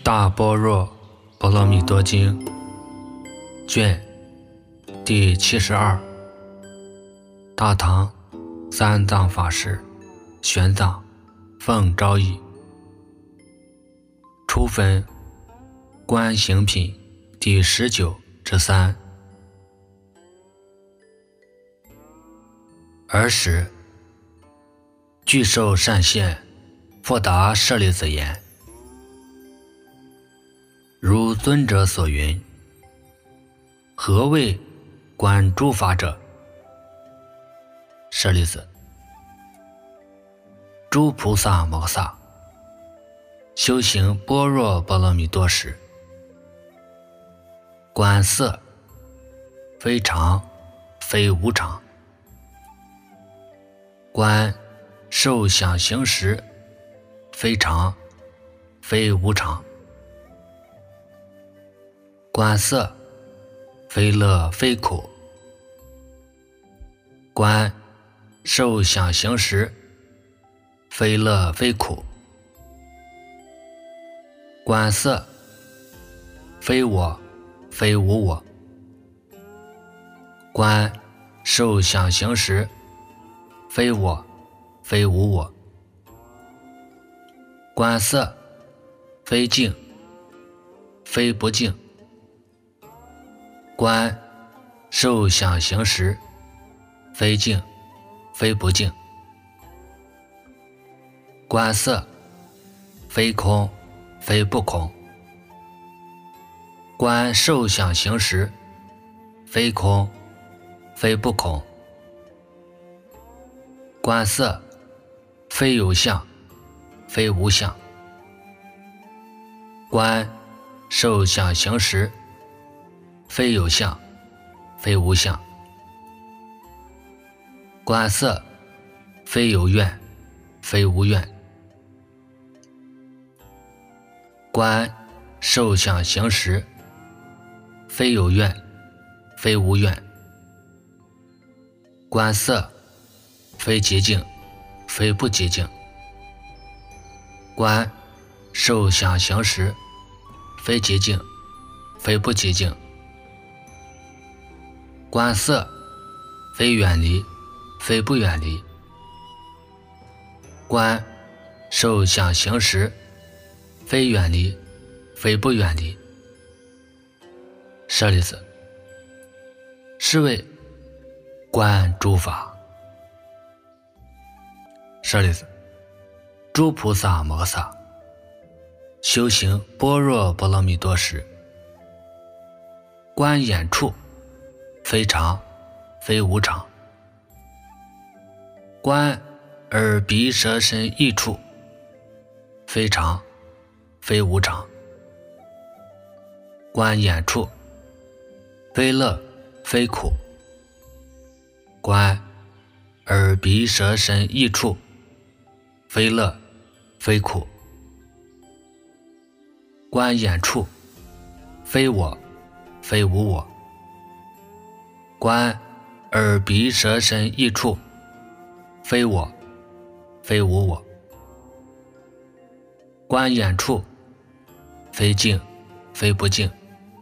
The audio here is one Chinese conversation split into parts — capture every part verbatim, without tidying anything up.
大般若波罗蜜多经卷第七十二，大唐三藏法师玄奘奉诏译，初分观行品第十九之三。尔时具受善现，复答舍利子言：如尊者所云，何谓观诸法者？舍利子：诸菩萨摩萨修行般若波罗蜜多时，观色非常非无常，观受想行识非常非无常，观色非乐非苦，观受想行识非乐非苦，观色非我非无我，观受想行识非我非无我，观色非净非不净，观受想行识非净非不净，观色非空非不空，观受想行识非空非不空，观色非有相非无相，观受想行识非有相非无相，观色非有愿非无愿，观受想行识非有愿非无愿，观色非洁净非不洁净，观受想行识非洁净非不洁净，观色非远离非不远离，观受想行识非远离非不远离。舍利子，是谓观诸法。舍利子，诸菩萨摩萨修行般若波罗蜜多时，观眼处非常非无常，观耳鼻舌身意处非常非无常，观眼处非乐非苦，观耳鼻舌身意处非乐非苦，观眼处非我非无我，观耳鼻舌身意处非我非无我，观眼处非净非不净，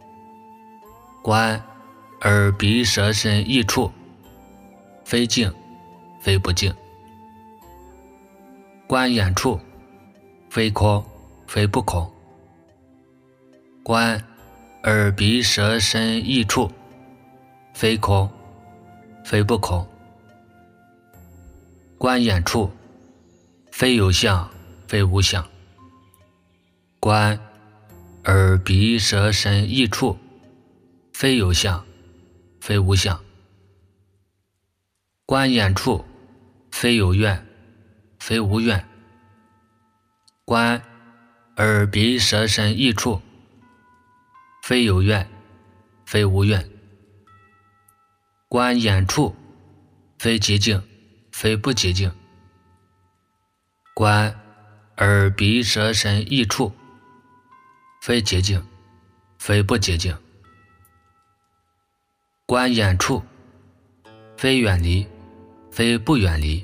观耳鼻舌身意处非净非不净，观眼处非空非不空，观耳鼻舌身意处非空非不空，观眼处非有相非无相，观耳鼻舌身意处非有相非无相，观眼处非有愿非无愿，观耳鼻舌身意处非有愿非无愿，观眼处非洁净非不洁净，观耳鼻舌身意处非洁净非不洁净，观眼处非远离非不远离，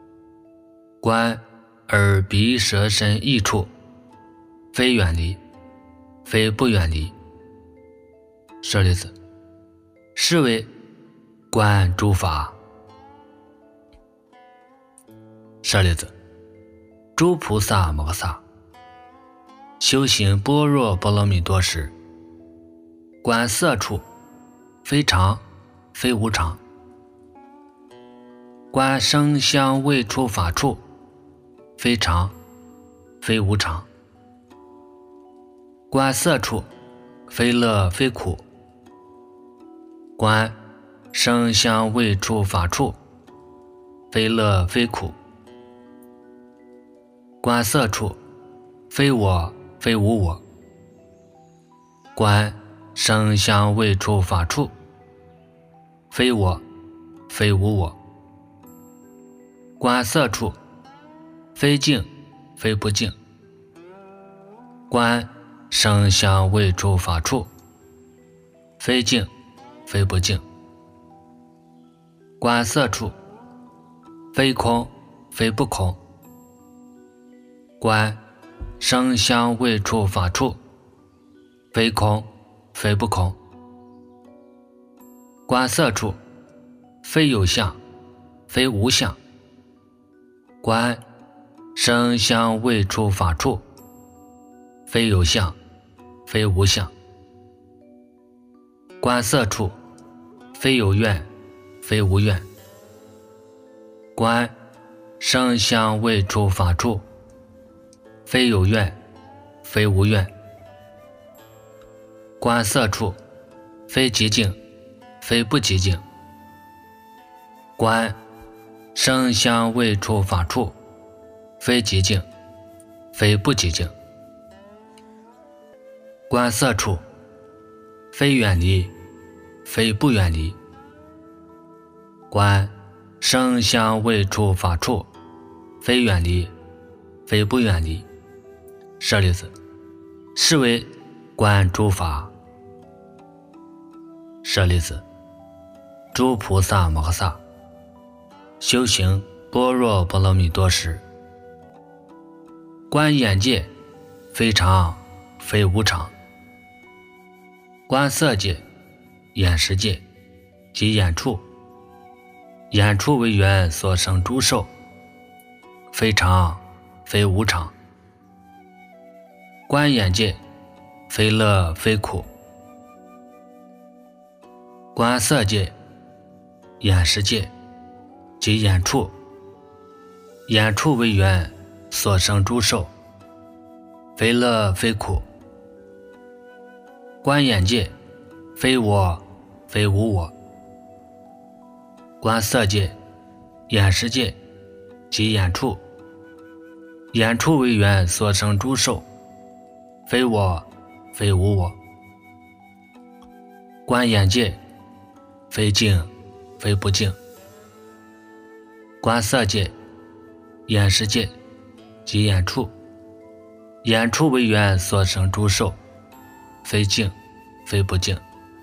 观耳鼻舌身意处非远离非不远离。舍利子，是为观诸法。舍利子，诸菩萨摩诃萨修行般若波罗蜜多时，观色处，非常非无常；观声香味触法处，非常非无常；观色处，非乐非苦；观声香味触法处，非乐非苦；观色处，非我非无我；观声香味触法处，非我非无我；观色处，非净非不净；观声香味触法处，非净非不净；观色处，非空非不空；观声香味触法处，非空非不空；观色处，非有相非无相；观声香味触法处，非有相非无相；观色处，非有愿非无愿；观声香味触法处，非有愿非无愿；观色处，非极静非不极静；观声香味触法处，非极静非不极静；观色处，非远离非不远离；观声香味触法处，非远离非不远离。舍利子，是为观诸法。舍利子，诸菩萨摩诃萨修行般若波罗蜜多时，观眼界，非常非无常；观色界、眼识界及眼处，眼处为缘所生诸受，非常非无常；观眼界，非乐非苦；观色界、眼识界及眼处，眼处为缘所生诸受，非乐非苦；观眼界，非我非无我；观色界、眼识界及眼处，眼处为缘所生诸受，非我非无我；观眼界，非净非不净；观色界、眼识界及眼处，眼处为缘所生诸受，非净非不净；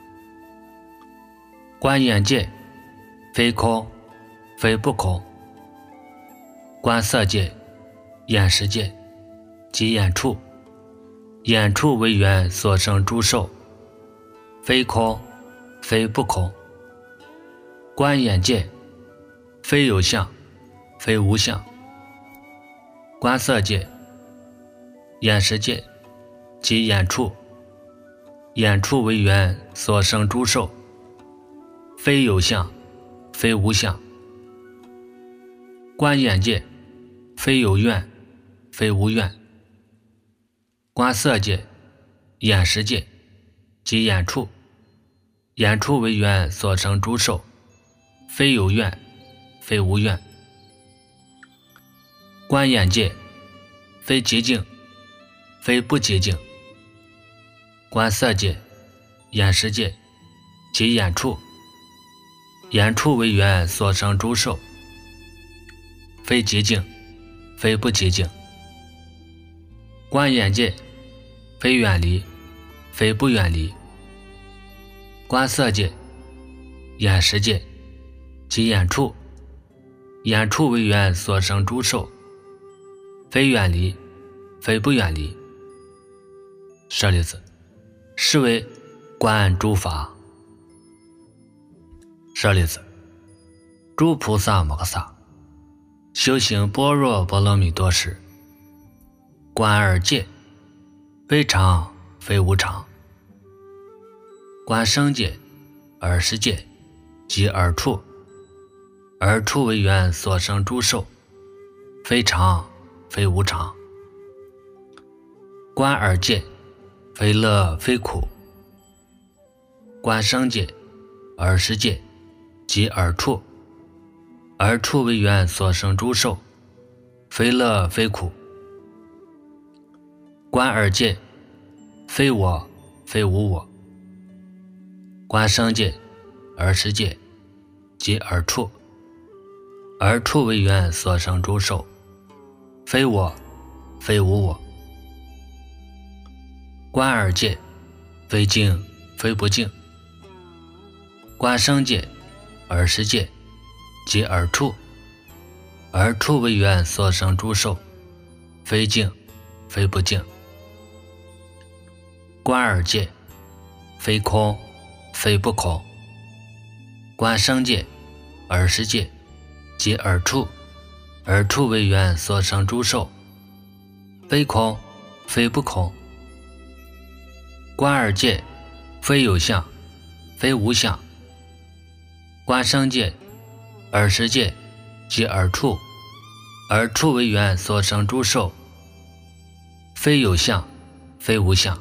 观眼界，非空非不空；观色界、眼识界及眼处，眼处为缘所生诸受，非空非不空；观眼界，非有相非无相；观色界、眼识界及眼处，眼处为缘所生诸受，非有相非无相；观眼界，非有愿非无愿；观色界、眼识界及眼处，眼处为缘所生诸受，非有愿非无愿；观眼界，非极静非不极静；观色界、眼识界及眼处，眼处为缘所生诸受，非极静非不极静；观眼界，非远离非不远离；观色界、眼识界及眼处，眼处为缘所生诸受，非远离非不远离。舍利子， 是为观诸法。舍利子，诸菩萨摩诃萨修行般若波罗蜜多时，观二界，非常非无常，观生界、二世界及二处，二处为缘所生诸受，非常非无常，观二界，非乐非苦，观生界、二世界及二处，二处为缘所生诸受，非乐非苦，观二界，非我非无我，观生界、二世界及二处，二处为缘所生诸受，非我非无我，观二界，非净非不净，观生界、二世界及二处，二处为缘所生诸受，非净非不净，观二界，非空非不空，观生界、二世界及二处，二处为缘所生诸受，非空非不空，观二界，非有相非无相，观生界、二世界及二处，二处为缘所生诸受，非有相非无相，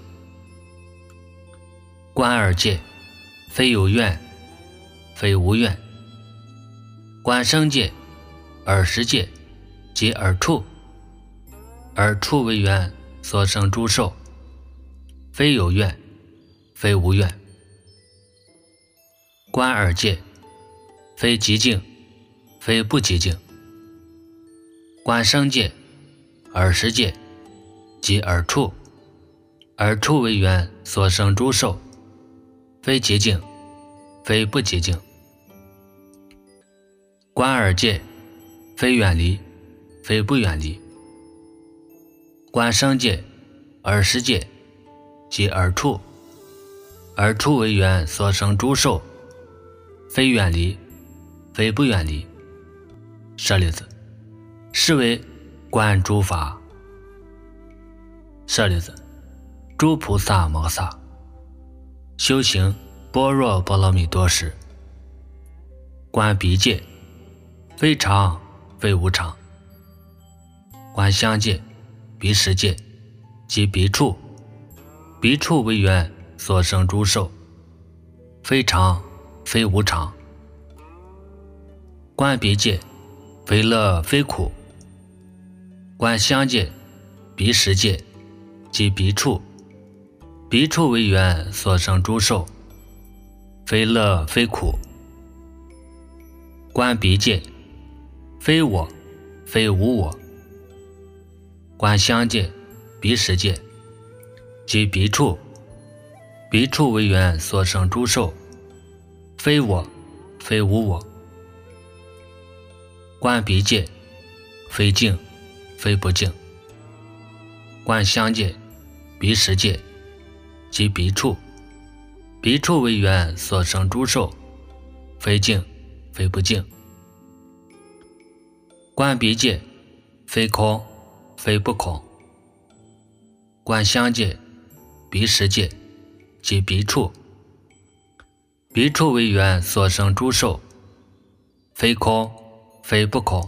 观二界，非有愿非无愿，观生界、二世界及二处，二处为缘所生诸受，非有愿非无愿，观二界，非极静非不极静，观生界、二世界及二处，二处为缘所生诸受，非极静非不极静，观二界，非远离非不远离，观生界、二世界及二处，二处为缘所生诸受，非远离非不远离。舍利子，是为观诸法。舍利子，诸菩萨摩诃萨修行般若波罗蜜多时，观彼界，非常非无常，观相界、彼时界及彼处，彼处为缘所生诸受，非常非无常，观彼界，非乐非苦，观相界、彼时界及彼处，彼处为缘所生诸受，非乐非苦，观彼界，非我非无我，观相界、彼时界及彼处，彼处为缘所生诸受，非我非无我，观彼界，非净非不净，观相界、彼时界及彼处，彼处为缘所生诸受，非净非不净，观彼界，非空非不空，观相界、彼时界及彼处，彼处为缘所生诸受，非空非不空，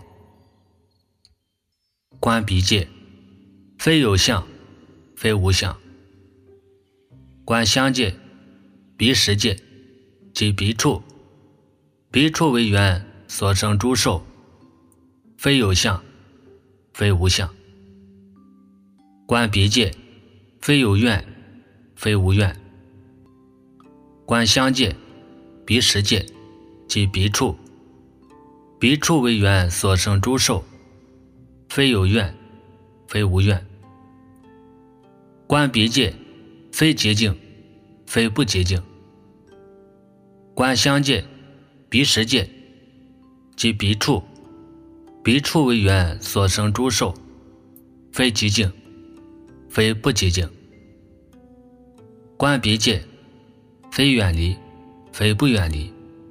观彼界，非有相非无相，观相界、彼时界及彼处，彼处为缘所生诸受，非有相非无相，观彼界，非有愿非无愿，观相界、彼时界及彼处，彼处为缘所生诸受，非有愿非无愿，观彼界，非洁净非不洁净，观相界、彼时界及彼处，彼处为缘所生诸受，非极净非不极净， 观彼界，非远离，非不远离。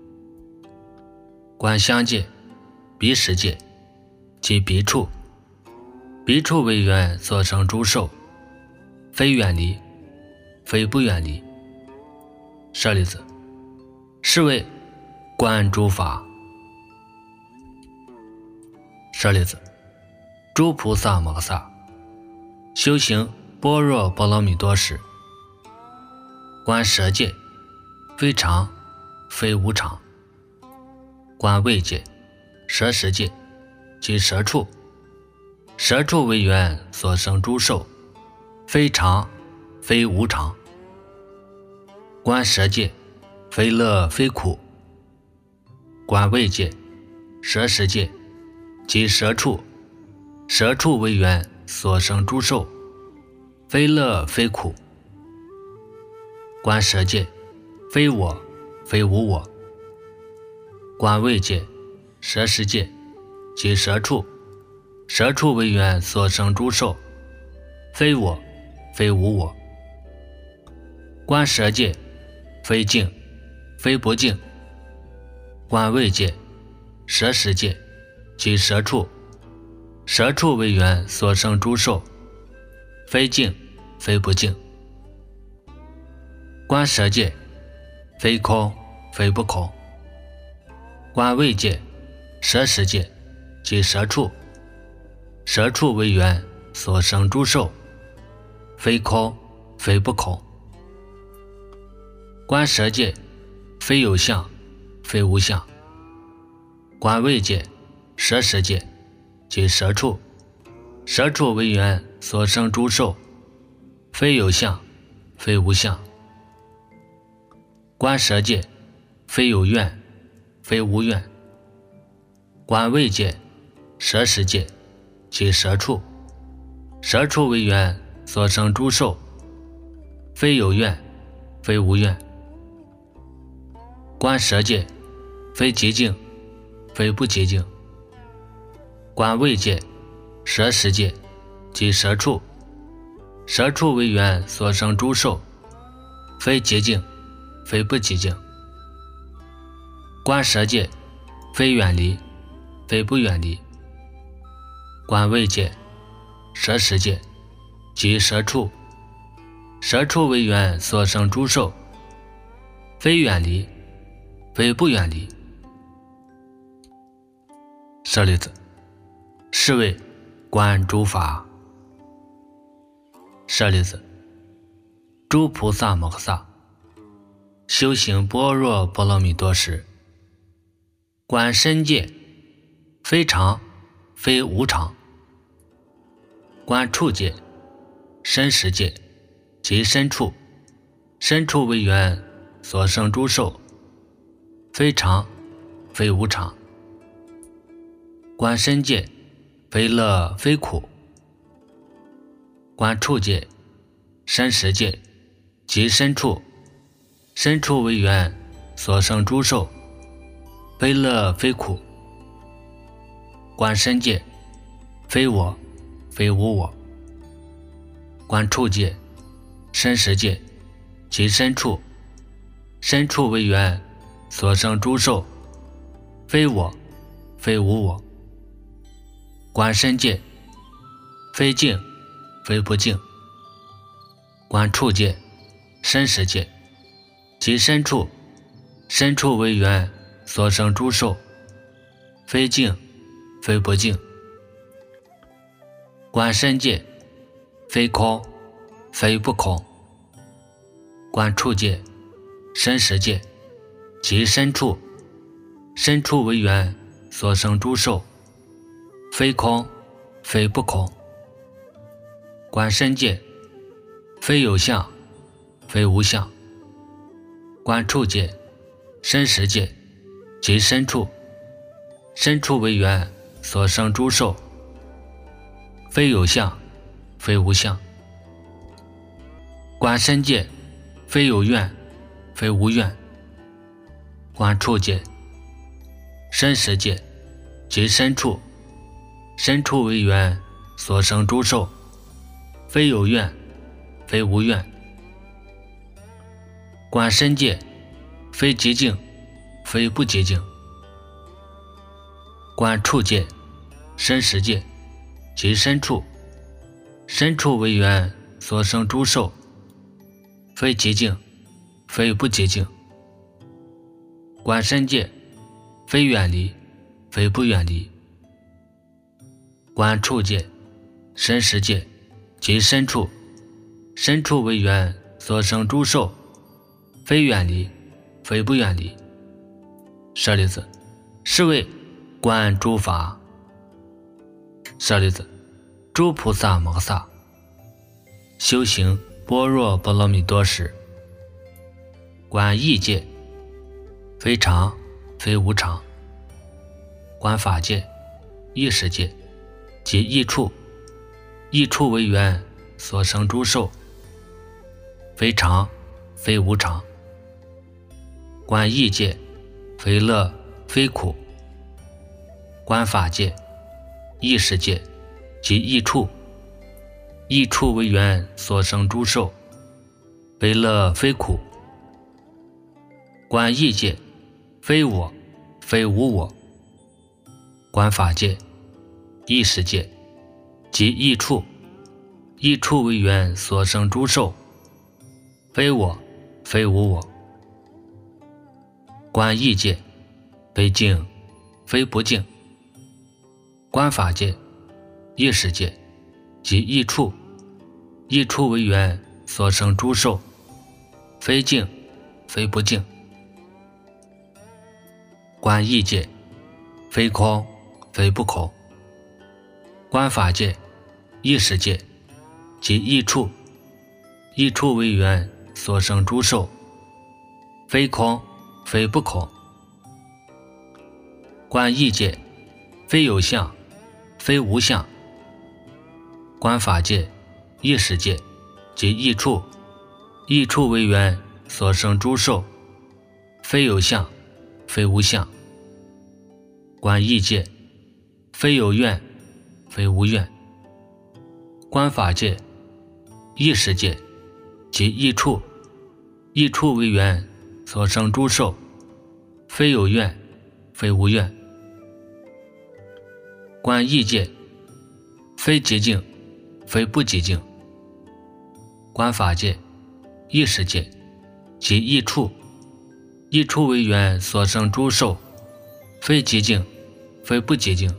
观相界，彼时界，即彼处。彼处为缘所生诸受，非远离，非不远离。舍利子，是谓观诸法。舍利子，诸菩萨摩诃萨修行般若波罗蜜多时，观舍界，非常，非无常。观味界，舍时界，即舍处。舍处为缘所生诸受，非常，非无常。观舍界，非乐，非苦。观味界，舍时界，即舍处。舍处为缘所生诸受，非乐，非苦。观舍界，非我，非无我。观味界，舍时界，即舍处。舍处为缘所生诸受，非我，非无我。观舍界，非净，非不净。观味界，舍时界，即舍处。舍处为缘所生诸受，非净，非不净。观舍界，非空，非不空。观味界，舍时界，即舍处。舍处为缘所生诸受，非空，非不空。观舍界，非有相，非无相。观味界，舍时界，即舍处。舍处为缘所生诸受，非有相，非无相。观舍界，非有愿，非无愿。观味界，舍时界，即舍处。舍处为缘所生诸受，非有愿，非无愿。观舍界，非极静，非不极静。观味界，舍时界，即舍处。舍处为缘所生诸受，非极静，非不极静。观舍界，非远离，非不远离。观味界，舍时界，即舍处。舍处为缘所生诸受，非远离，非不远离。舍利子，是谓观诸法。舍利子，诸菩萨摩诃萨修行般若波罗蜜多时，观身界，非常，非无常。观处界，身时界，即身处。身处为缘所生诸受，非常，非无常。观身界，非乐，非苦。观处界，身时界，即身处。身处为缘所生诸受，非乐，非苦。观身界，非我，非无我。观处界，身时界，即身处。身处为缘所生诸受，非我，非无我。观身界，非净，非不净。观处界，身时界，即身处。身处为缘所生诸受，非净，非不净。观身界，非空，非不空。观处界，身时界，即身处。身处为缘所生诸受，非空，非不空。观身界，非有相，非无相。观处界，身时界，即身处。身处为缘所生诸受，非有相，非无相。观身界，非有愿，非无愿。观处界，身时界，即身处。身处为缘所生诸受，非有愿，非无愿。 观身界，非极境，非不极境。观处界，身实界，即身处。身处为缘所生诸受，非极境，非不极境。观身界，非远离，非不远离。观处界，身实界，即身处。身处为缘所生诸受，非远离，非不远离。舍利子，是谓观诸法。舍利子，诸菩萨摩萨修行般若波罗蜜多时，观意界，非常，非无常。观法界，意识界，即意处。意处为缘所生诸受，非常，非无常。观意界，非乐，非苦。观法界，意识界，即意处。意处为缘所生诸受，非乐，非苦。观意界，非我，非无我。观法界，意识界，即意处。意处为缘所生诸受，非我，非无我。观意界，非净，非不净。观法界，意识界，即意处。意处为缘所生诸受，非净，非不净。观意界，非空，非不空。观法界，意识界，即意处。意处为缘所生诸受，非空，非不空。观意界，非有相，非无相。观法界，意识界，即意处。意处为缘所生诸受，非有相，非无相。观意界，非有愿，非无愿。观法界，意识界，即意处。意处为缘所生诸受，非有愿，非无愿。观意界，非极境，非不极境。观法界，意识界，即意处。意处为缘所生诸受，非极境，非不极境。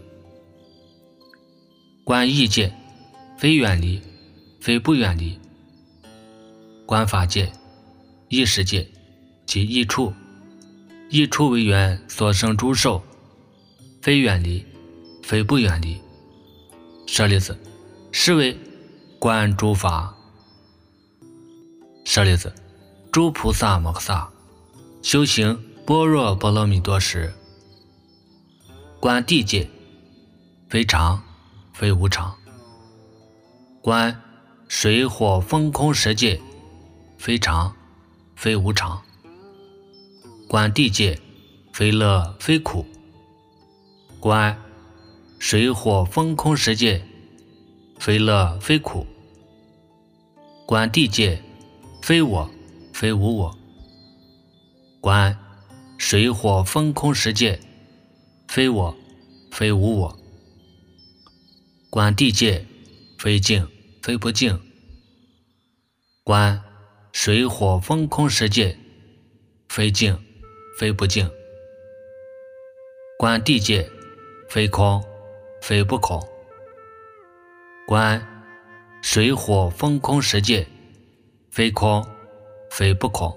观意界，非远离，非不远离。观法界，意识界，即意处。意处为缘所生诸受，非远离，非不远离。舍利子，是谓观诸法。舍利子，诸菩萨摩萨修行般若波罗蜜多时，观地界，非常，非无常。观水火风空十界，非常，非无常。观地界，非乐，非苦。观水火风空十界，非乐，非苦。观地界，非我，非无我。观水火风空十界，非我，非无我。观地界，非净，非不净。观水火风空十界，非净，非不净。观地界，非空，非不空。观水火风空十界，非空，非不空。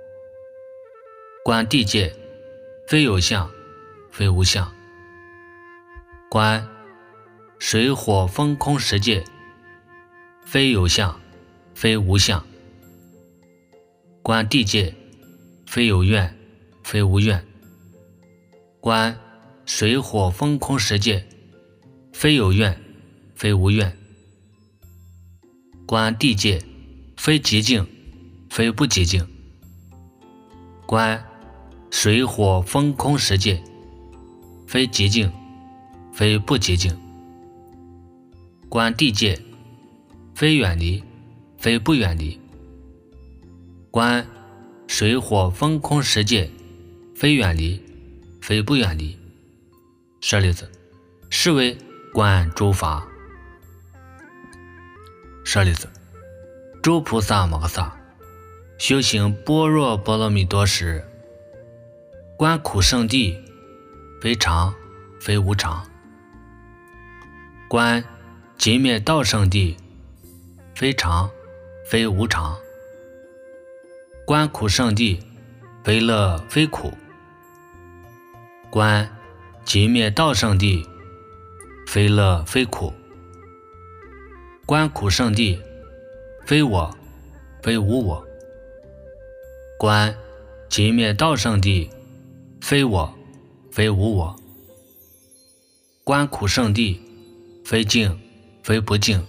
观地界，非有相，非无相。观水火风空十界，非有相，非无相。观地界，非有愿，非无愿。观水火风空十界，非有愿，非无愿。观地界，非极境，非不极境。观水火风空十界，非极境，非不极境。观地界，非远离，非不远离。观水火风空世界，非远离，非不远离。舍利子，是为观诸法。舍利子，诸菩萨摩诃萨修行般若波罗蜜多时，观苦圣地，非常非无常；观寂灭道圣地，非常非无常；观苦圣地，非乐非苦；观寂灭道圣地，非乐非苦；观苦圣地，非我非无我；观寂灭道圣地，非我非无我；观苦圣地，非净非不净；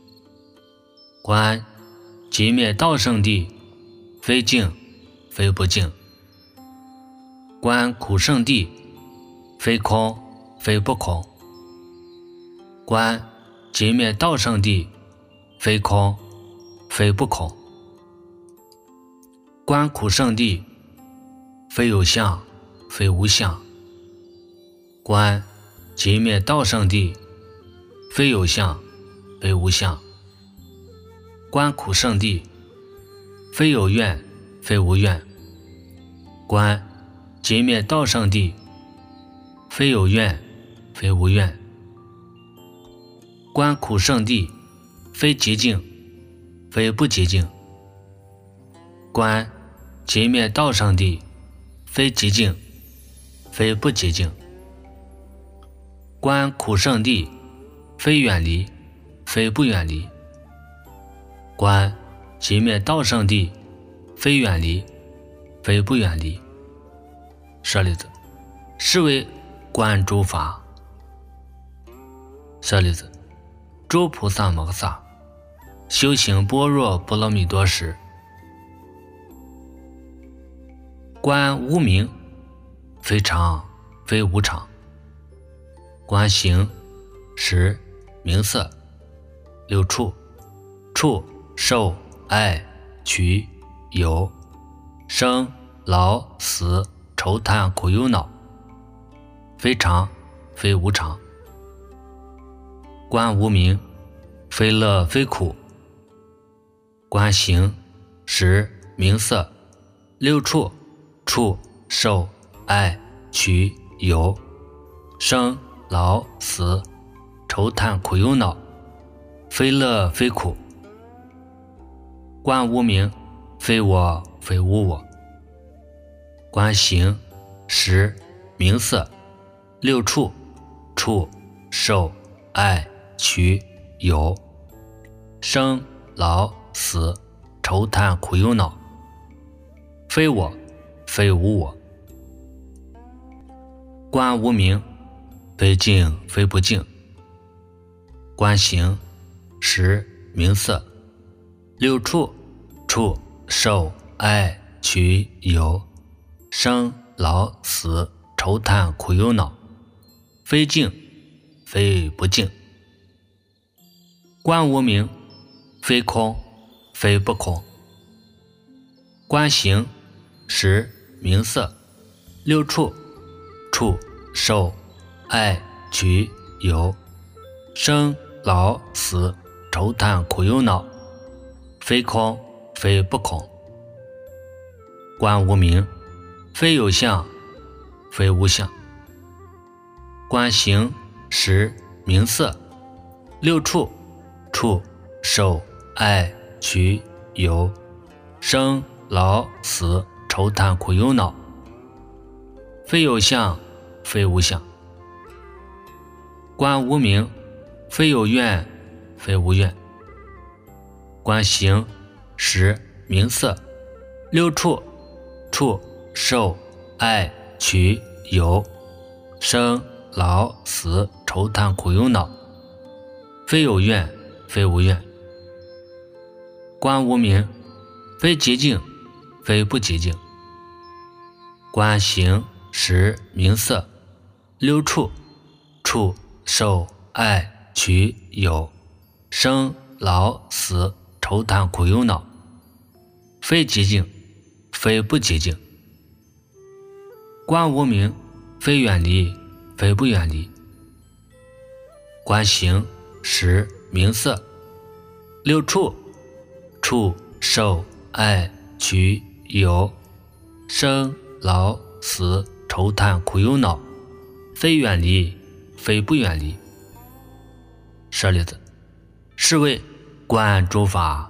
观寂灭道圣地，非净非不净；观苦圣地，非空非不空；观寂灭道圣地，非空非不空；观苦圣地，非有相非无相；观寂灭道圣地，非有相非无相；观苦圣地，非有愿非无愿；观寂灭道圣地，非有愿非无愿；观苦圣地，非极静非不极静；观寂灭道圣地，非极静非不极静；观苦圣地，非远离非不远离；观寂灭道圣地，非远离非不远离。舍利子，是为观诸法。舍利子，诸菩萨摩诃萨修行般若波罗蜜多时，观无明，非常非无常；观行识名色六处，触受爱取有生老死愁叹苦忧恼，非常非无常；观无明，非乐非苦；观行识名色六处，触受爱取有生老死愁叹苦忧恼，非乐非苦；观无明，非我非无我；观行识名色六处，触受爱取有生老死愁叹苦忧恼，非我非无我；观无明，非净非不净；观行识名色六处，触受爱取有生老死愁叹苦忧恼，非净非不净；观无明，非空非不空；观行识名色六处，触受爱取有生老死愁叹苦忧恼，非空非不空；观无明，非有相非无相；观行识名色六处，触受爱取有生老死愁叹苦忧恼，非有相非无相；观无明，非有愿非无愿；观行识名色六处，触受爱取有生老死愁叹苦忧恼，非有愿非无愿；观无明，非极静非不极静；观行识名色六处，触受爱取有生老死愁叹苦忧恼，非极静非不寂静。观无明，非远离，非不远离。观形识名色，六处，触受爱取有，生老死愁叹苦忧恼，非远离，非不远离。舍利子，是谓观诸法。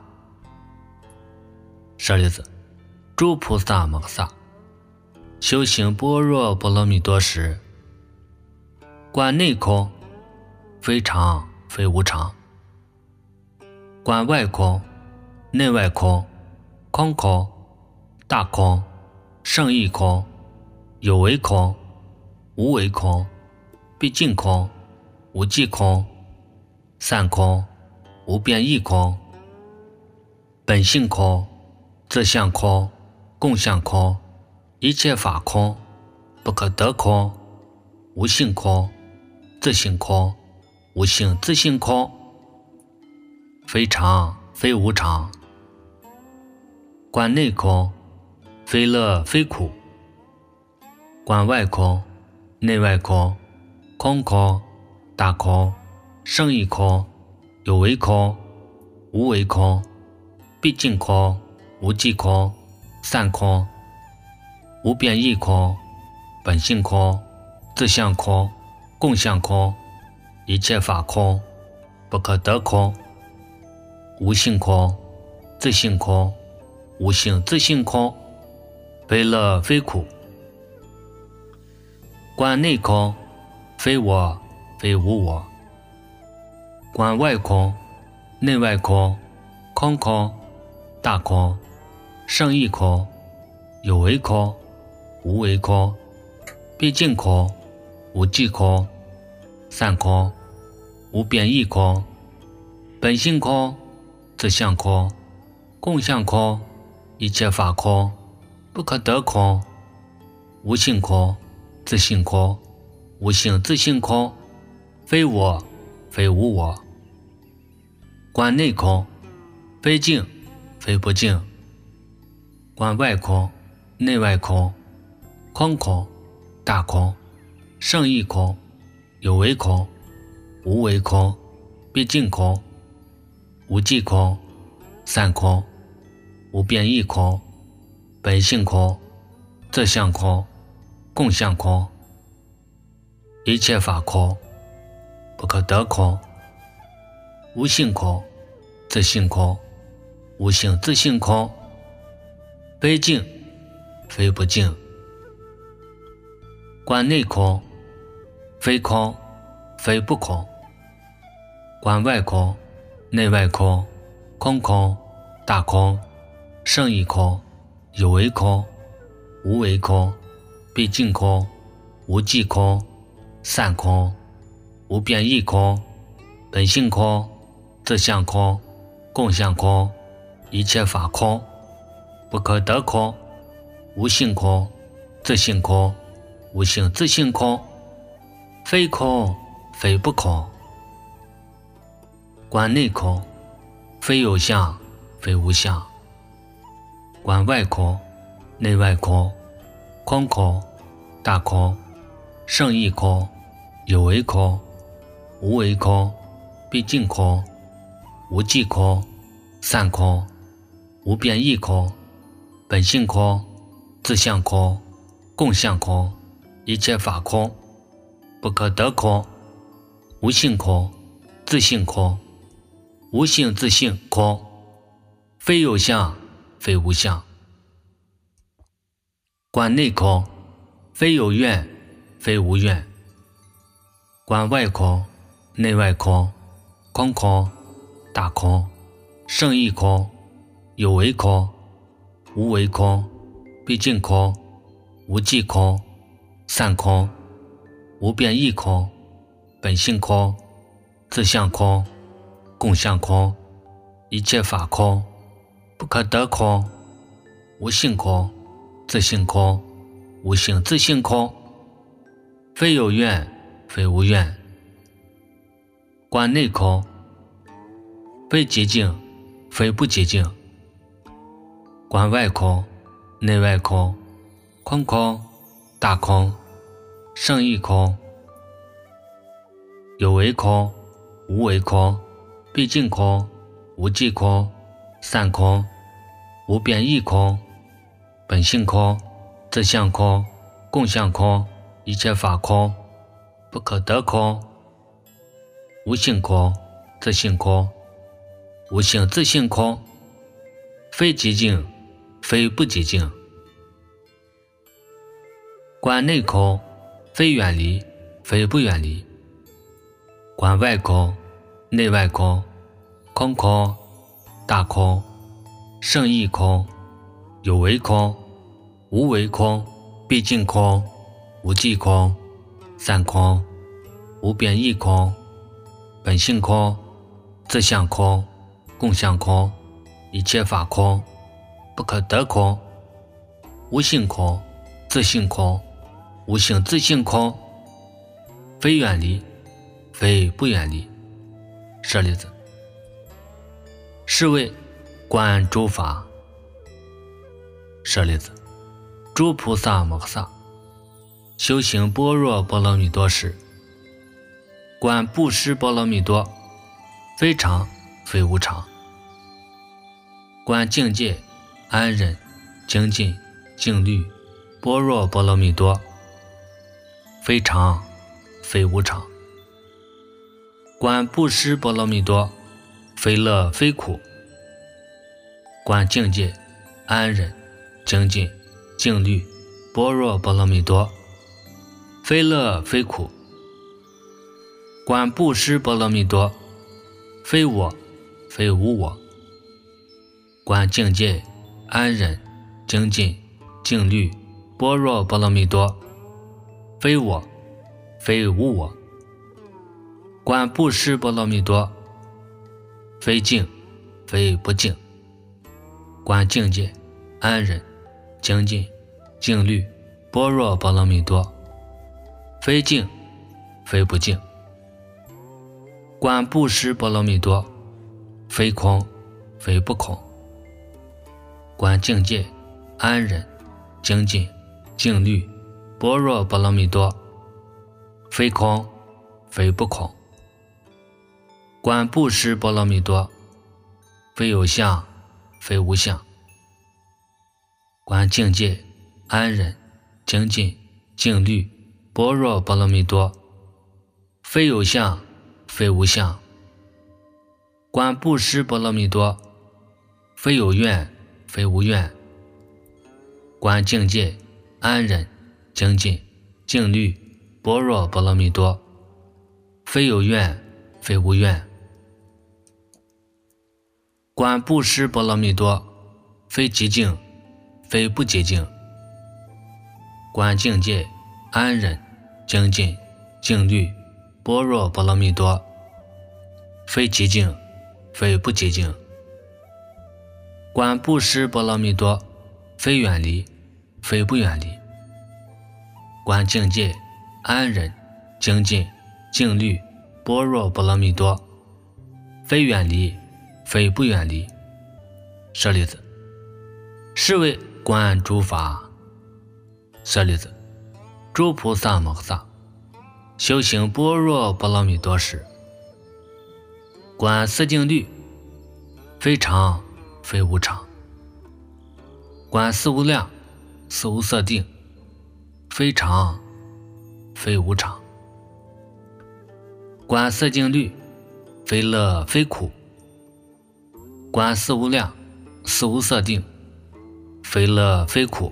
舍利子，诸菩萨摩诃萨修行般若波罗蜜多时，观内空，非常非无常；观外空，内外空，空空，大空，胜义空，有为空，无为空，毕竟空，无际空，散空，无变异空，本性空，自相空，共相空，一切法空，不可得空，无性空，自性空，无性自性空，非常非无常。观内空，非乐非苦；观外空，内外空，空空，大空，胜义空，有为空，无为空，毕竟空，无际空，散空，无变异空，本性空，自相空，共相空，一切法空，不可得空，无性空，自性空，无性自性空，非乐非苦。观内空，非我非无我；观外空，内外空，空空，大空，胜义空，有为空，无为空，毕竟空，无际空，散空，无变异空，本性空，自相空，共相空，一切法空，不可得空，无性空，自性空，无性自性空，非我非无我。观内空，非净非不净；观外空，内外空，空空，大空，胜义空，有为空，无为空，毕竟空，无际空，散空，无变异空，本性空，自相空，共相空，一切法空，不可得空，无性空，自性空，无性自性空，非净非不净。观内空，非空非不空；观外空，内外空，空空，大空，胜义空，有为空，无为空，毕竟空，无际空，散空，无变异空，本性空，自相空，共相空，一切法空，不可得空，无性空，自性空，无性自性空，非空非不空。观内空，非有相非无相；观外空，内外空，空空，大空，胜义空，有为空，无为空，毕竟空，无际空，散空，无变异空，本性空，自相空，共相空，一切法空，不可得空，无性空，自性空，无性自性空，非有相非无相。观内空，非有愿非无愿；观外空，内外空，空空，大空，胜义空，有为空，无为空，毕竟空，无际空，散空，无变异空，本性空，自相空，共相空，一切法空，不可得空，无性空，自性空，无性自性空，非有愿非无愿。观内空，非寂静非不寂静；观外空， 内外空，空空大空，圣义空，有为空，无为空，毕竟空，无际空，散空，无边异空，本性空，自相空，共相空，一切法空，不可得空，无性空，自性空，无性自性空，非极静，非不极静。观内空，非远离，非不远离。观外空，内外空，空空大空，圣义空，有为空，无为空，毕竟空，无际空，散空，无边异空，本性空，自相空，共相空，一切法空，不可得空，无性空，自性空，无性自性空，非远离，非不远离。舍利子，是谓观诸法。舍利子，诸菩萨摩诃萨修行般若波罗蜜多时，观布施波罗蜜多，非常非无常。观境界安忍精进静虑般若波罗蜜多，非常非无常。观布施波罗蜜多，非乐非苦。观境界安忍精进静虑般若波罗蜜多，非乐非苦。观布施波罗蜜多，非我非无我。观境界安忍精进静虑般若波罗蜜多，非我非无我。观布施波罗蜜多，非静非不静。观境界安忍精进静虑般若波罗蜜多，非静非不静。观布施波罗蜜多，非空非不空。观境界安忍精进静虑般若波罗蜜多，非空非不空。观布施波罗蜜多，非有相非无相。观境界安忍精进静虑般若波罗蜜多，非有相非无相。观布施波罗蜜多，非有愿非无愿。观境界安忍精进静虑般若波罗蜜多，非有愿非无愿。观布施波罗蜜多，非极静非不极静。观境界安忍精进静虑般若波罗蜜多，非极静非不极静。观布施波罗蜜多，非远离非不远离。观境界安忍精进静虑般若波罗蜜多，非远离非不远离。舍利子，是谓观诸法。舍利子，诸菩萨摩诃萨修行般若波罗蜜多时，观四境律，非常非无常。观四无量四无色定，非常非无常。观四境律，非乐非苦。观四无量四无色定，非乐非苦。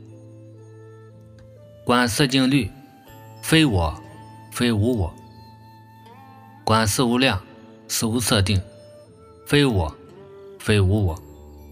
观四境律，非我非无我。观四无量四无色定，非我非无我。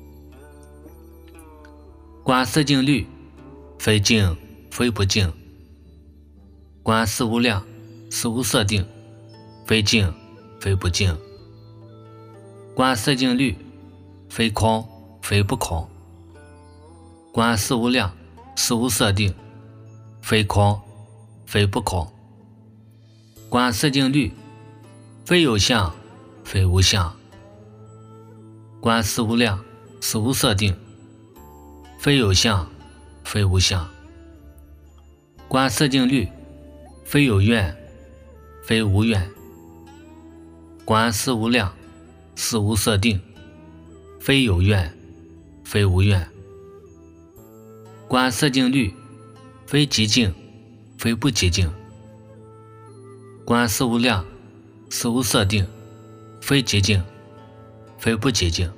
观四境律，非静非不静。观四无量四无色定，非静非不静。观四境律，非空非不空。观四无量四无色定，非空非不空。观四境律，非有相非无相。观四无量四无色定， 非有相，非无相。观四境律，非有愿，非无愿。观四无量，四无色定，非有愿，非无愿。观四境律，非极静，非不极静。观四无量，四无色定，非极静，非不极静。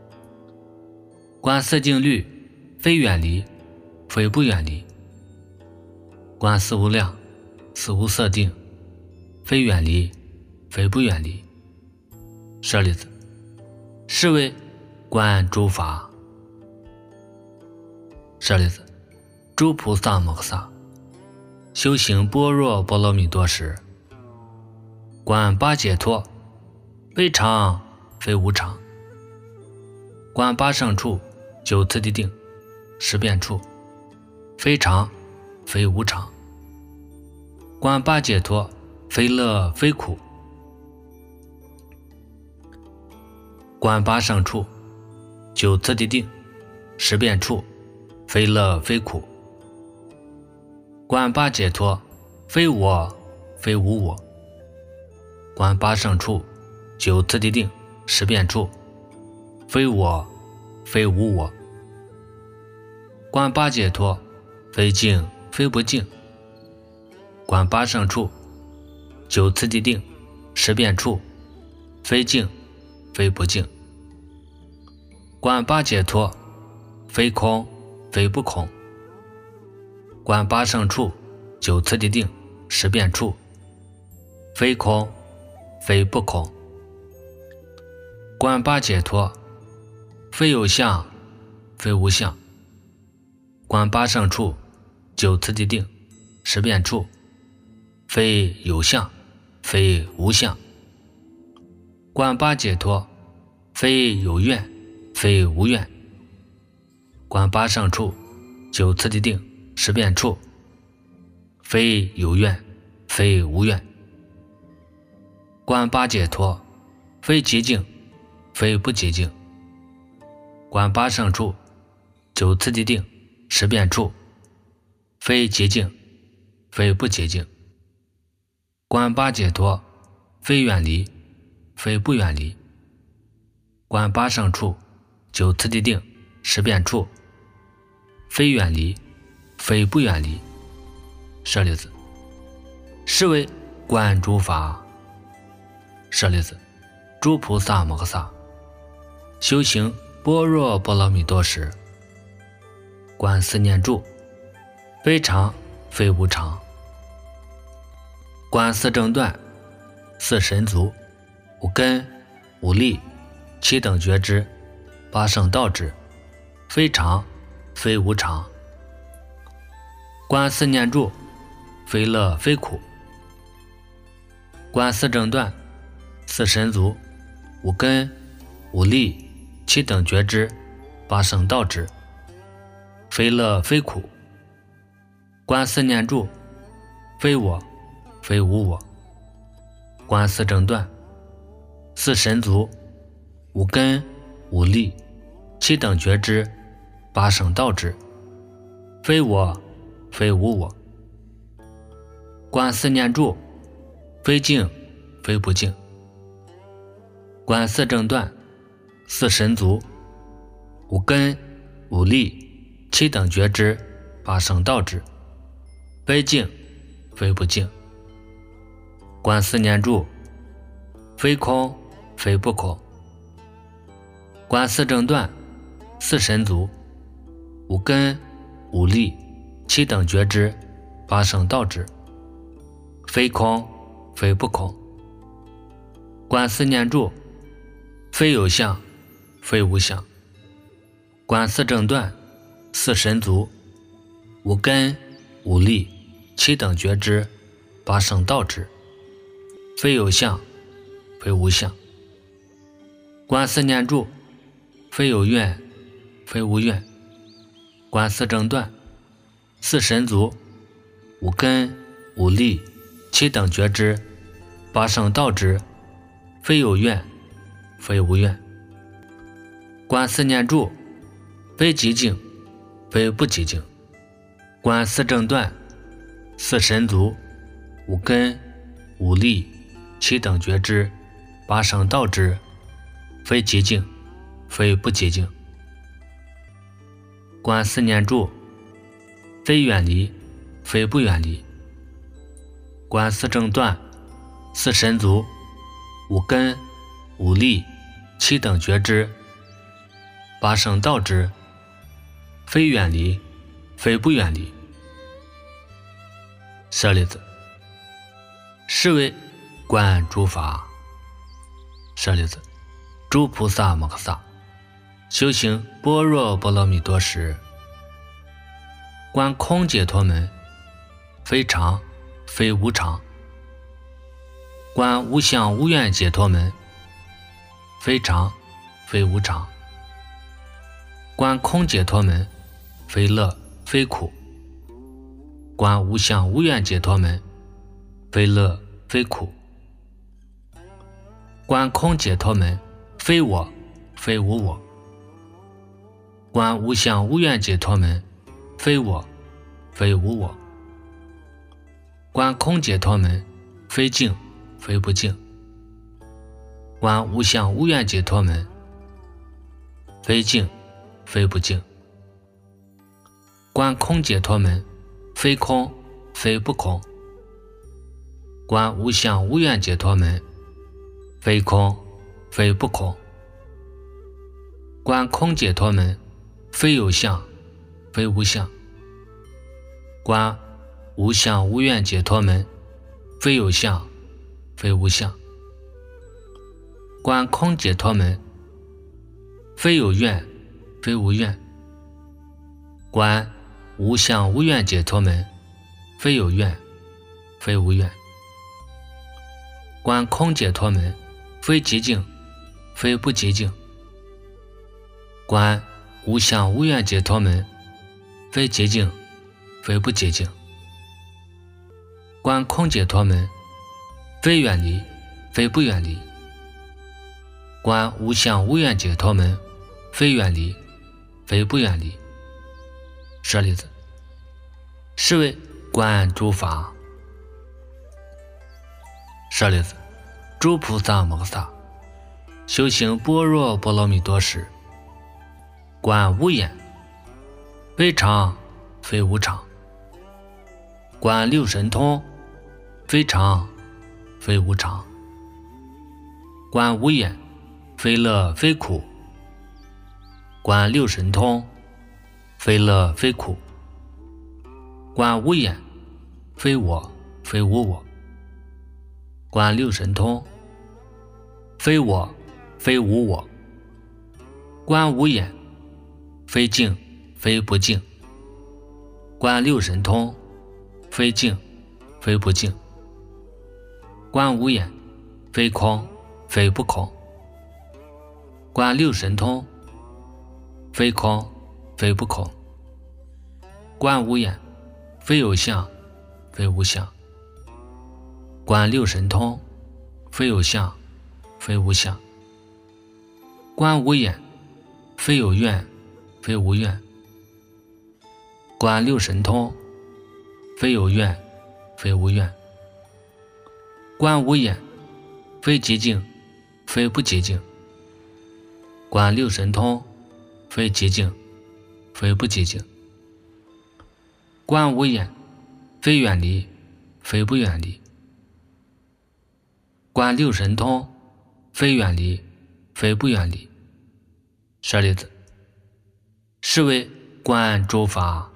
观四境律，非远离，非不远离。观四无量，四无色定，非远离，非不远离。舍利子，是为观诸法。舍利子，诸菩萨摩诃萨修行般若波罗蜜多时，观八解脱，非常非无常。观八胜处，九次第定，十变处，非常非无常。观八解脱，非乐非苦。观八胜处，九次第定，十变处，非乐非苦。观八解脱，非我非无我。观八胜处，九次第定，十变处，非我非无我。观八解脱，非净非不净。观八胜处，九次第定，十变处，非净非不净。观八解脱，非空非不空。观八胜处，九次第定，十变处，非空非不空。观八解脱，非有相非无相。观八胜处，九次第定，十变处，非有相非无相。观八解脱，非有愿非无愿。观八胜处，九次第定，十变处，非有愿非无愿。观八解脱，非极静非不极静。观八胜处，九次第定，十变处，非极静非不极静。观八解脱，非远离非不远离。观八胜处，九次第定，十变处，非远离非不远离。舍利子，是为观诸法。舍利子，诸菩萨摩诃萨修行般若波罗蜜多时，观四念住，非常非无常。观四正断，四神足，五根五力，七等觉知，八圣道智，非常非无常。观四念住，非乐非苦。观四正断，四神足，五根五力，七等觉知，八圣道智，非乐非苦。观四念住，非我非无我。观四正断，四神足，五根五力，七等觉知，八圣道智，非我非无我。观四念住，非净非不净。观四正断，四神足，五根五力，七等觉知，八圣道智，非净非不净。观四念住，非空非不空。观四正断，四神足，五根五力，七等觉知，八圣道智，非空非不空。观四念住，非有相非无相。观四正断，四神足，五根五力，七等觉知，八圣道智，非有相非无相。观四念住，非有愿非无愿。观四正断，四神足，五根五力，七等觉知，八圣道智，非有愿非无愿。观四念住，非极静非不寂静。观四正断，四神足，五根，五力，七等觉知，八圣道知，非寂静，非不寂静。观四念住，非远离，非不远离。观四正断，四神足，五根，五力，七等觉知，八圣道知，非远离，非不远离。舍利子，是为观诸法。舍利子，诸菩萨摩诃萨修行般若波罗蜜多时，观空解脱门，非常非无常；观无相无愿解脱门，非常非无常；观空解脱门，非乐非苦；观无相无愿解脱门，非乐非苦；观空解脱门，非我非无我；观无相无愿解脱门，非我非无我；观空解脱门，非净非不净；观无相无愿解脱门，非净非不净；观空解脱门，非空非不空；观无相无愿解脱门，非空非不空；观空解脱门，非有相非无相；观无相无愿解脱门，非有相非无相；观空解脱门，非有愿非无愿；观无相无愿解脱门，非有愿非无愿；观空解脱门，非寂静非不寂静；观无相无愿解脱门，非寂静非不寂静；观空解脱门，非远离非不远离；观无相无愿解脱门，非远离非不远离。舍利子，是为观诸法。舍利子，诸菩萨摩诃萨修行般若波罗蜜多时，观无眼，非常非无常；观六神通，非常非无常；观无眼，非乐非苦；观六神通，非乐非苦；观无眼，非我非无我；观六神通，非我非无我；观无眼，非净非不净；观六神通，非净非不净；观无眼，非空非不空；观六神通，非空非不空；观无眼，非有相非无相；观六神通，非有相非无相；观无眼，非有愿非无愿；观六神通，非有愿非无愿；观无眼，非寂静非不寂静；观六神通，非寂静非不寂静；观无眼，非远离非不远离；观六神通，非远离非不远离。舍利子，是为观诸法。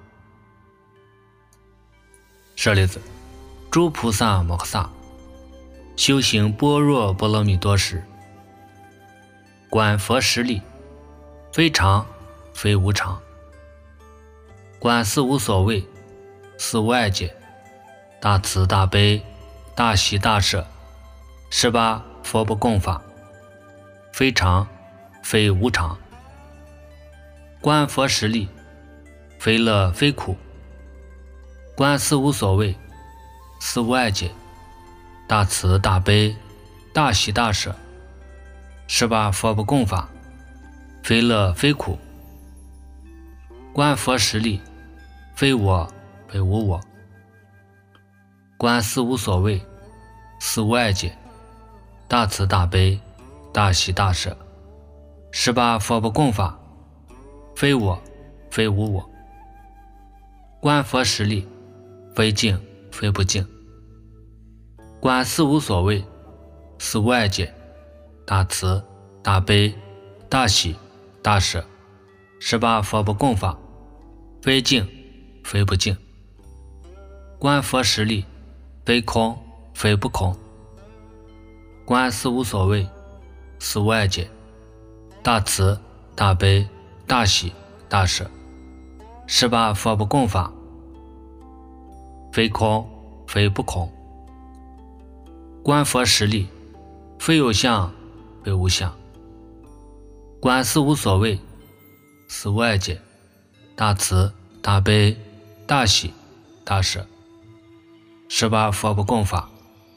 舍利子，诸菩萨摩诃萨修行般若波罗蜜多时，观佛实力，非常非无常；观四无所谓，四无碍解，大慈大悲，大喜大舍，十八佛不共法，非常非无常；观佛实力，非乐非苦；观四无所谓，四无碍解，大慈大悲，大喜大舍，十八佛不共法，非乐非苦； 观佛实力，非我非无我。观四无所谓，四无碍解，大慈大悲，大喜大舍，十八佛不共法，非我非无我。观佛实力，非净非不净。观四无所谓，四无碍解，大慈大悲，大喜大舍，十八佛不共法，非净非不净。观佛实力，非空非不空。观四无所谓，四无碍解，大慈大悲，大喜大舍，十八佛不共法，非空非不空。观佛实力，非有相非无相。观四无所谓，四无碍解，大慈大悲，大喜大舍，十八佛不共法，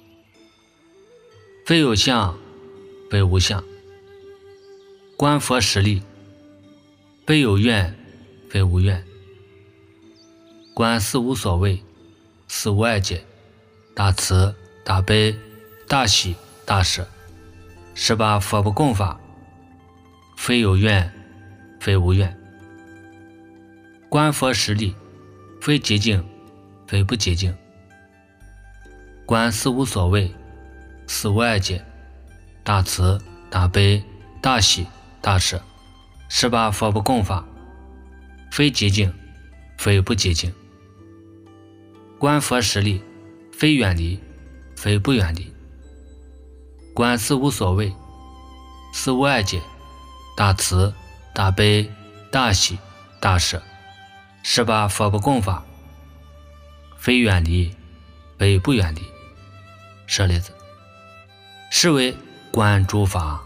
非有相非无相。观佛实力，非有愿非无愿。观四无所谓，四无碍解，大慈大悲，大喜大舍，十八佛不共法，非有愿非无愿。观佛实力，非极静非不极静。观四无所谓，四无碍解，大慈大悲，大喜大舍，十八佛不共法，非极静非不极静。观佛实力，非远离非不远离。观四无所谓，四无碍解，大慈大悲，大喜大舍，十八佛不共法，非远离非不远离。舍利子，是为观诸法。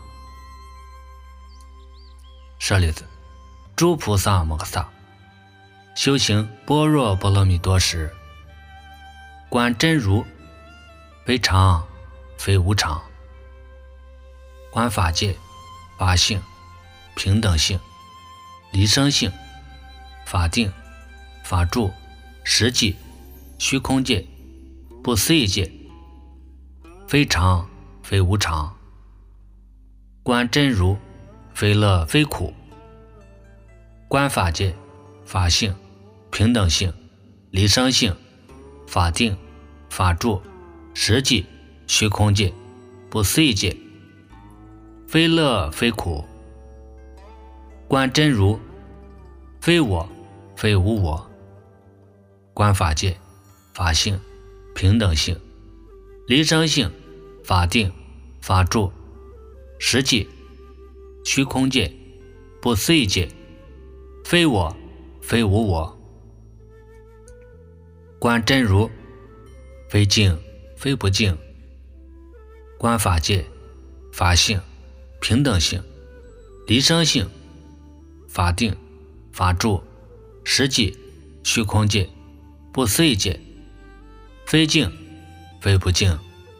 舍利子，诸菩萨摩诃萨修行般若波罗蜜多时，观真如，非常非无常。观法界、法性、平等性、离生性、法定、法住、实际、虚空界、不思议界，非常非无常。观真如，非乐非苦。观法界、法性、平等性、离生性、法定、法住、实际、虚空界、不思议界，非乐非苦。观真如，非我非无我。观法界、法性、平等性、离生性、法定、法住、实际、虚空界、不思议界，非我非无我。观真如，非净非不净。观法界、法性、平等性、离生性、法定、法住、实际、虚空界、不思议界，非净非不净。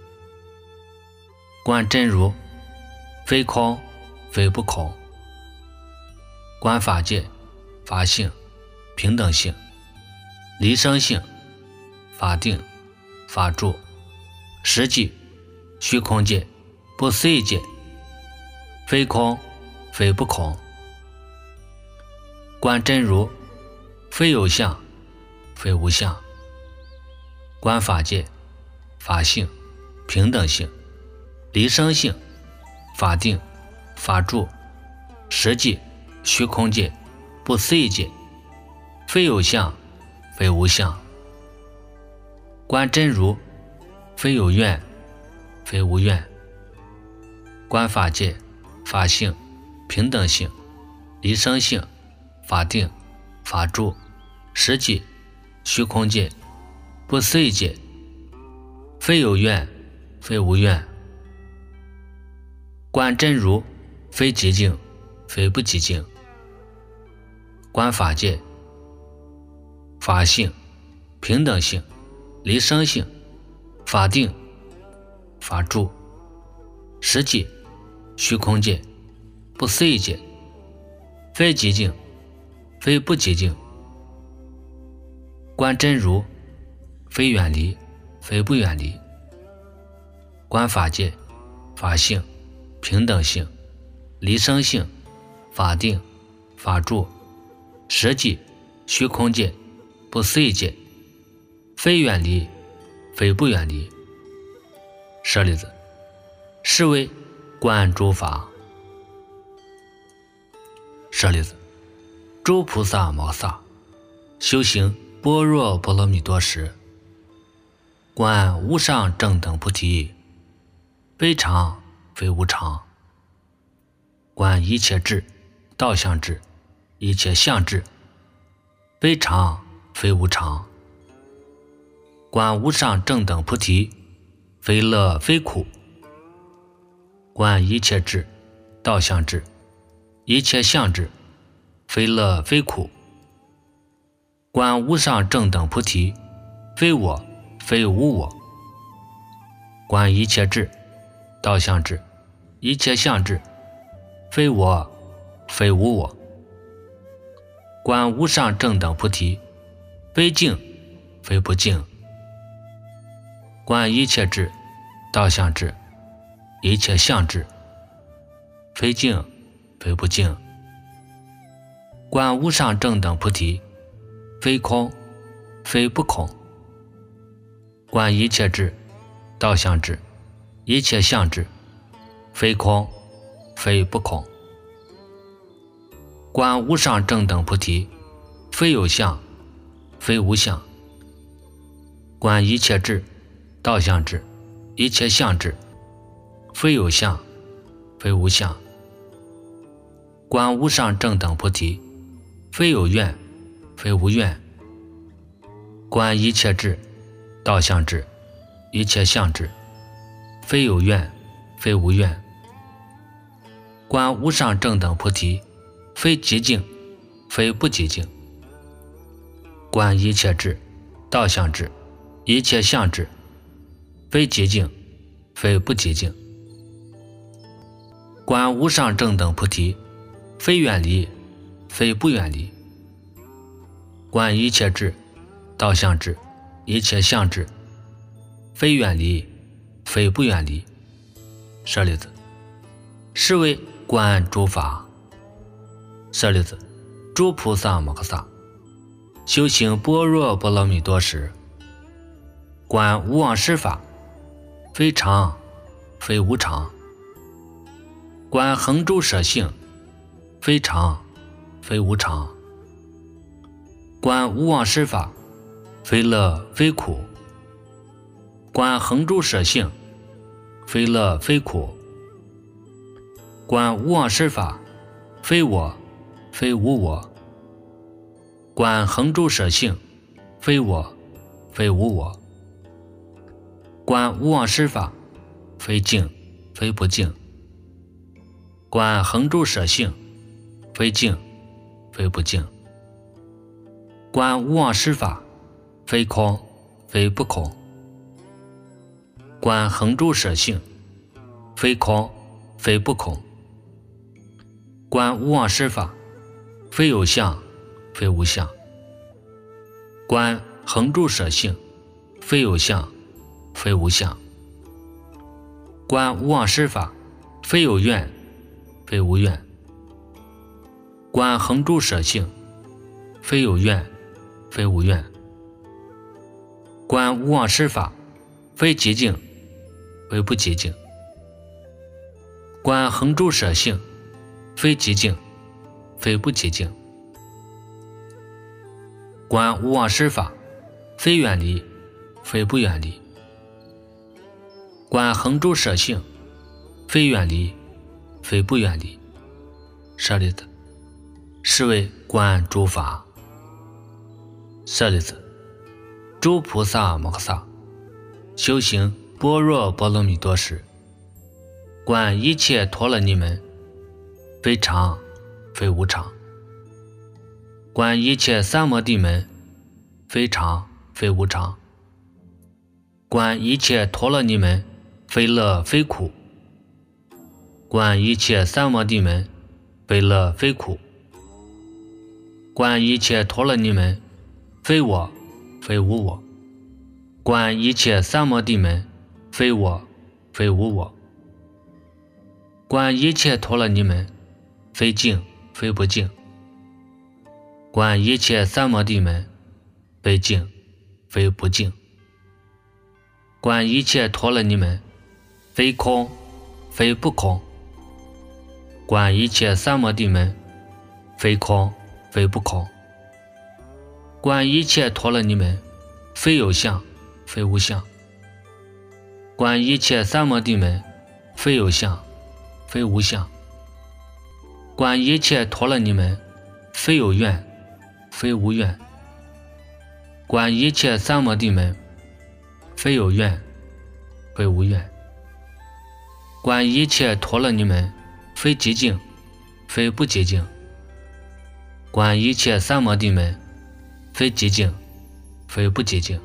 观真如，非空非不空。观法界、法性、平等性、离生性、法定、法住、实际、虚空界、不思议界，非空非不空。观真如，非有相非无相。观法界、法性、平等性、离生性、法定、法住、实际、虚空界、不思议界，非有相非无相。观真如，非有愿非无愿。观法界、法性、平等性、离生性、法定、法住、实际、虚空界、不思议界，非有愿非无愿。观真如，非极静非不极静。观法界、法性、平等性、离生性、法定、法住、实际、虚空界、不思议界，非极静非不寂静。观真如，非远离，非不远离。观法界、法性、平等性、离生性、法定、法住、实际、虚空界、不思议界，非远离，非不远离。舍利子，是为观诸法。舍利子，诸菩萨摩萨修行般若波罗蜜多时，观无上正等菩提，非常非无常。观一切智、道相智、一切相智，非常非无常。观无上正等菩提，非乐非苦。观一切智、道相智、一切相智，非乐非苦。观无上正等菩提，非我非无我。观一切智、道相智、一切相智，非我非无我。观无上正等菩提，非净非不净。观一切智、道相智、一切相智，非净非不净。观无上正等菩提，非空非不空。观一切智、道相智、一切相智，非空非不空。观无上正等菩提，非有相非无相。观一切智、道相智、一切相智，非有相非无相。观无上正等菩提，非有愿非无愿。观一切智、道相智、一切相智，非有愿非无愿。观无上正等菩提，非寂静非不寂静。观一切智、道相智、一切相智，非寂静非不寂静。观无上正等菩提，非远离非不远离。观一切智、道相智、一切相智，非远离非不远离。舍利子，是为观诸法。舍利子，诸菩萨摩诃萨修行般若波罗蜜多时，观无妄施法，非常非无常。观恒诸舍性，非常非无常。观无妄施法，非乐非苦。观恒诸舍性，非乐非苦。观无妄施法，非我非无我。观恒诸舍性，非我非无我。观无妄施法，非净非不净。观恒诸舍性，非净非不净。观无妄施法，非空非不空。观恒诸舍性，非空非不空。观无妄施法，非有相非无相。观恒诸舍性，非有相非无相。观无妄施法，非有愿非无愿。观恒诸舍性，非有愿非无愿。观无妄施法，非寂静非不寂静。观恒诸舍性，非寂静非不寂静。观无妄施法，非远离非不远离。观恒诸舍性，非远离非不远离。舍利子，是为观诸法。舍利子，诸菩萨摩诃萨修行般若波罗蜜多时，观一切陀罗尼门，非常非无常。观一切三摩地门，非常非无常。观一切陀罗尼门，非乐非苦。观一切三摩地门，非乐非苦。 观一切陀罗尼门，非我，非无我。观一切三摩地门，非我，非无我。观一切陀罗尼门，非净，非不净。观一切三摩地门，非净，非不净。观一切陀罗尼门，非空，非不空。观一切三摩地门，非空，非不空。观一切陀罗尼门，非有相，非无相。观一切三摩地门，非有相，非无相。观一切陀罗尼门，非有愿，非无愿。观一切三摩地门，非有愿，非无愿。观一切陀罗尼门，非极净，非不极净。观一切三摩地门，非极净，非不极净。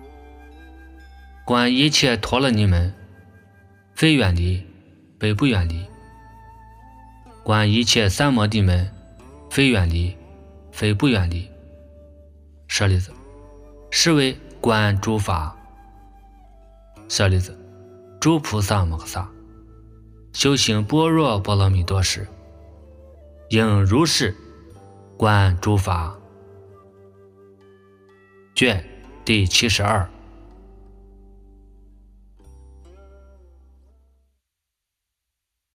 观一切陀罗尼门，非远离，非不远离。观一切三摩地门，非远离，非不远离。舍利子，是为观诸法。舍利子，诸菩萨摩诃萨修行般若波罗蜜多时，应如是观诸法。卷第七十二。